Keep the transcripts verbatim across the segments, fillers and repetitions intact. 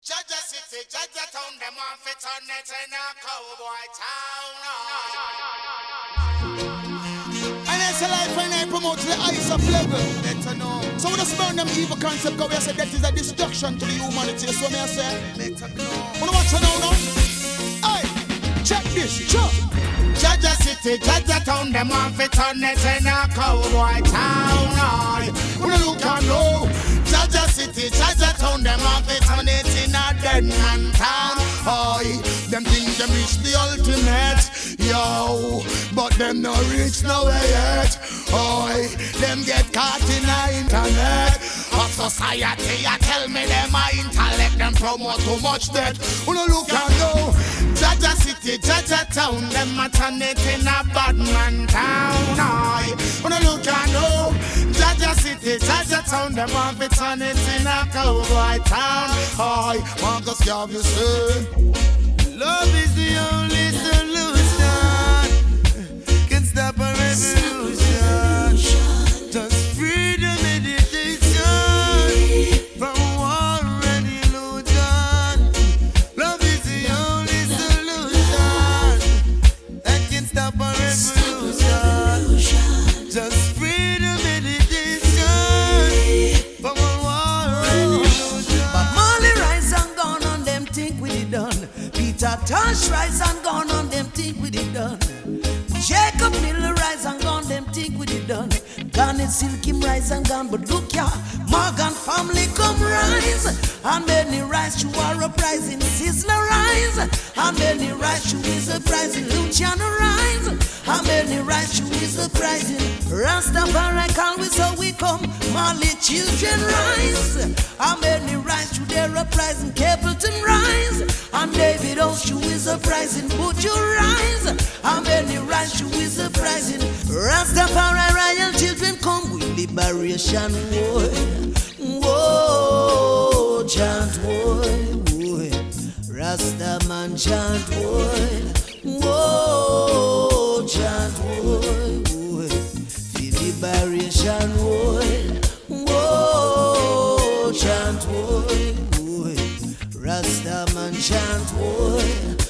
Jaja City, Jaja Town, them on fit on it in a cowboy town. And it's a life when I promote the ice of level. Better know. So we just burn them evil concept because we say that is a destruction to the humanity. So me I say, better know. Wanna watch it now, no? Hey, check this, check. Jaja City, Jaja Town, them on fit on it in a cowboy town. Wanna look and know. Jaja City, Jaja Town, them have it on it in a dead man town. Oi, them think them reach the ultimate, yo, but them no reach nowhere yet. Oi, them get caught in the internet of society. I tell me them a intellect, them promote too much debt. Wanna look and go, Jaja City, Jaja Town, them a turn it in a bad man town. Oi, wanna look and go, Jaja City, Jaja Town, them have it on it in a cowboy town. Oi, Marcus Garvey say, love is the only solution, can stop a revolution. Just freedom, meditation, from war and illusion. Love is the only solution that can stop a revolution. Just freedom, meditation, from war and illusion. But Molly rise and gone on them think we did done. Peter Tosh rise and gone on them think we did done. Jacob Miller rise and gone them think we did done. Garnet Silkim rise and gone, but look ya, Morgan family come rise. And many rise to our uprising, Sizzler rise. And many rise to his uprising, Luciano rise. And many rise to his uprising, Rastafari call we so we come. Mali children rise. And many rise to their uprising, Capleton rise. And David Oshu is uprising, Buju rise. And many rise to his uprising, Rastafari royal children come with liberation war. Whoa, chant war, war. Rastaman chant war. Whoa, chant war, war. The liberation war. Whoa, chant war, war. Rastaman chant war.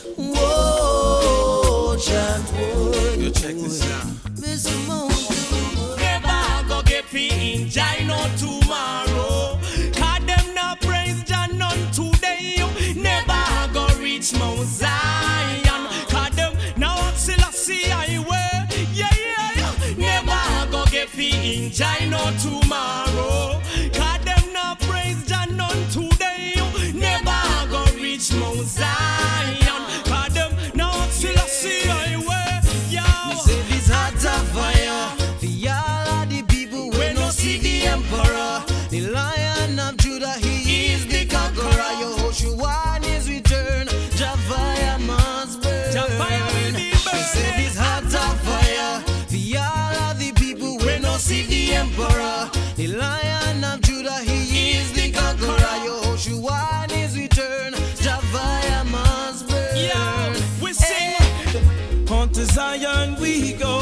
Whoa, chant war. Yo, check this out. Mister Moon. Never go get fee in China tomorrow. Cause them no praise Jah none today. Never go reach Mount Zion. Cause them no Selassie highway. Yeah, yeah, yeah. Never go get fee in China tomorrow. Cause them no praise Jah none today. Never go reach Mount Zion. Cause them no Selassie highway. Yeah. Say this heart of fire for all of the people when no see the emperor. The Lion of Judah, he is the conqueror. Yehoshua on his return, Javaya must burn. Javaya will be burned. Say this heart of fire for all of the people when no see the emperor. The Lion of Judah, he is the conqueror. Yehoshua on his return, Javaya must burn. Yeah, we sing. On to Zion we go.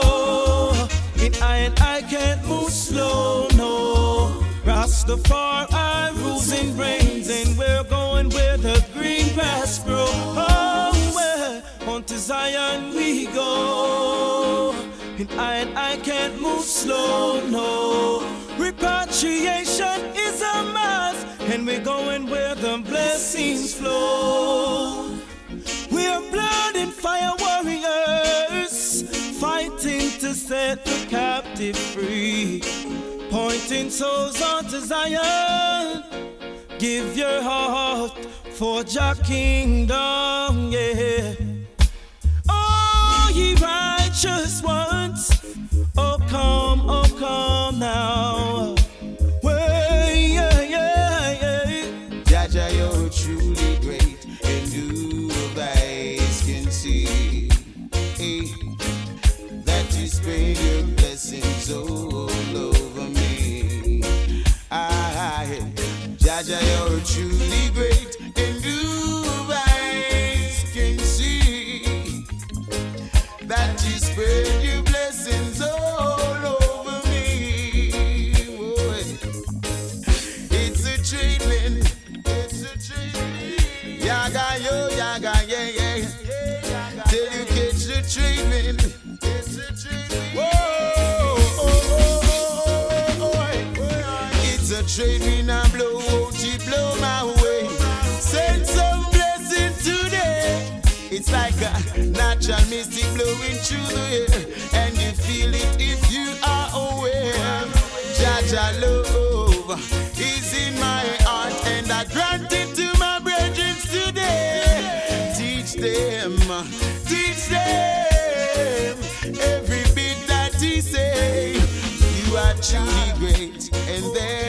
In I and I can't move slow, no. Rastafari rules and reigns, and we're going where the green grass grows. Oh, well, on to Zion we go. In I and I can't move slow, no. Repatriation is a must, and we're going where the blessings flow. We're blood and fire warriors, fighting to set the captive free, pointing souls onto Zion. Give your heart for Jah kingdom, yeah. Oh, ye righteous ones, oh come, oh come now. Well, yeah, yeah, yeah. Jaja, you're truly great, and new eyes can see. Hey, that you spread your blessings all over me. I, Jaja, you're truly great, and new eyes can see. That you spread your blessings all over me. Boy, it's a treatment, it's a treatment. Yaga, yo, yaga, yeah, yeah. Till you catch the trade wind. Whoa, oh, oh, oh, oh, oh. It's a trade wind and blow, won't you blow my way? Send some blessing today. It's like a natural mystic blowing through the air, and you feel it if you are aware. Jaja love is in my heart, and I grant it to my brethren today. Teach them, teach them every bit that he say. You are truly great, and there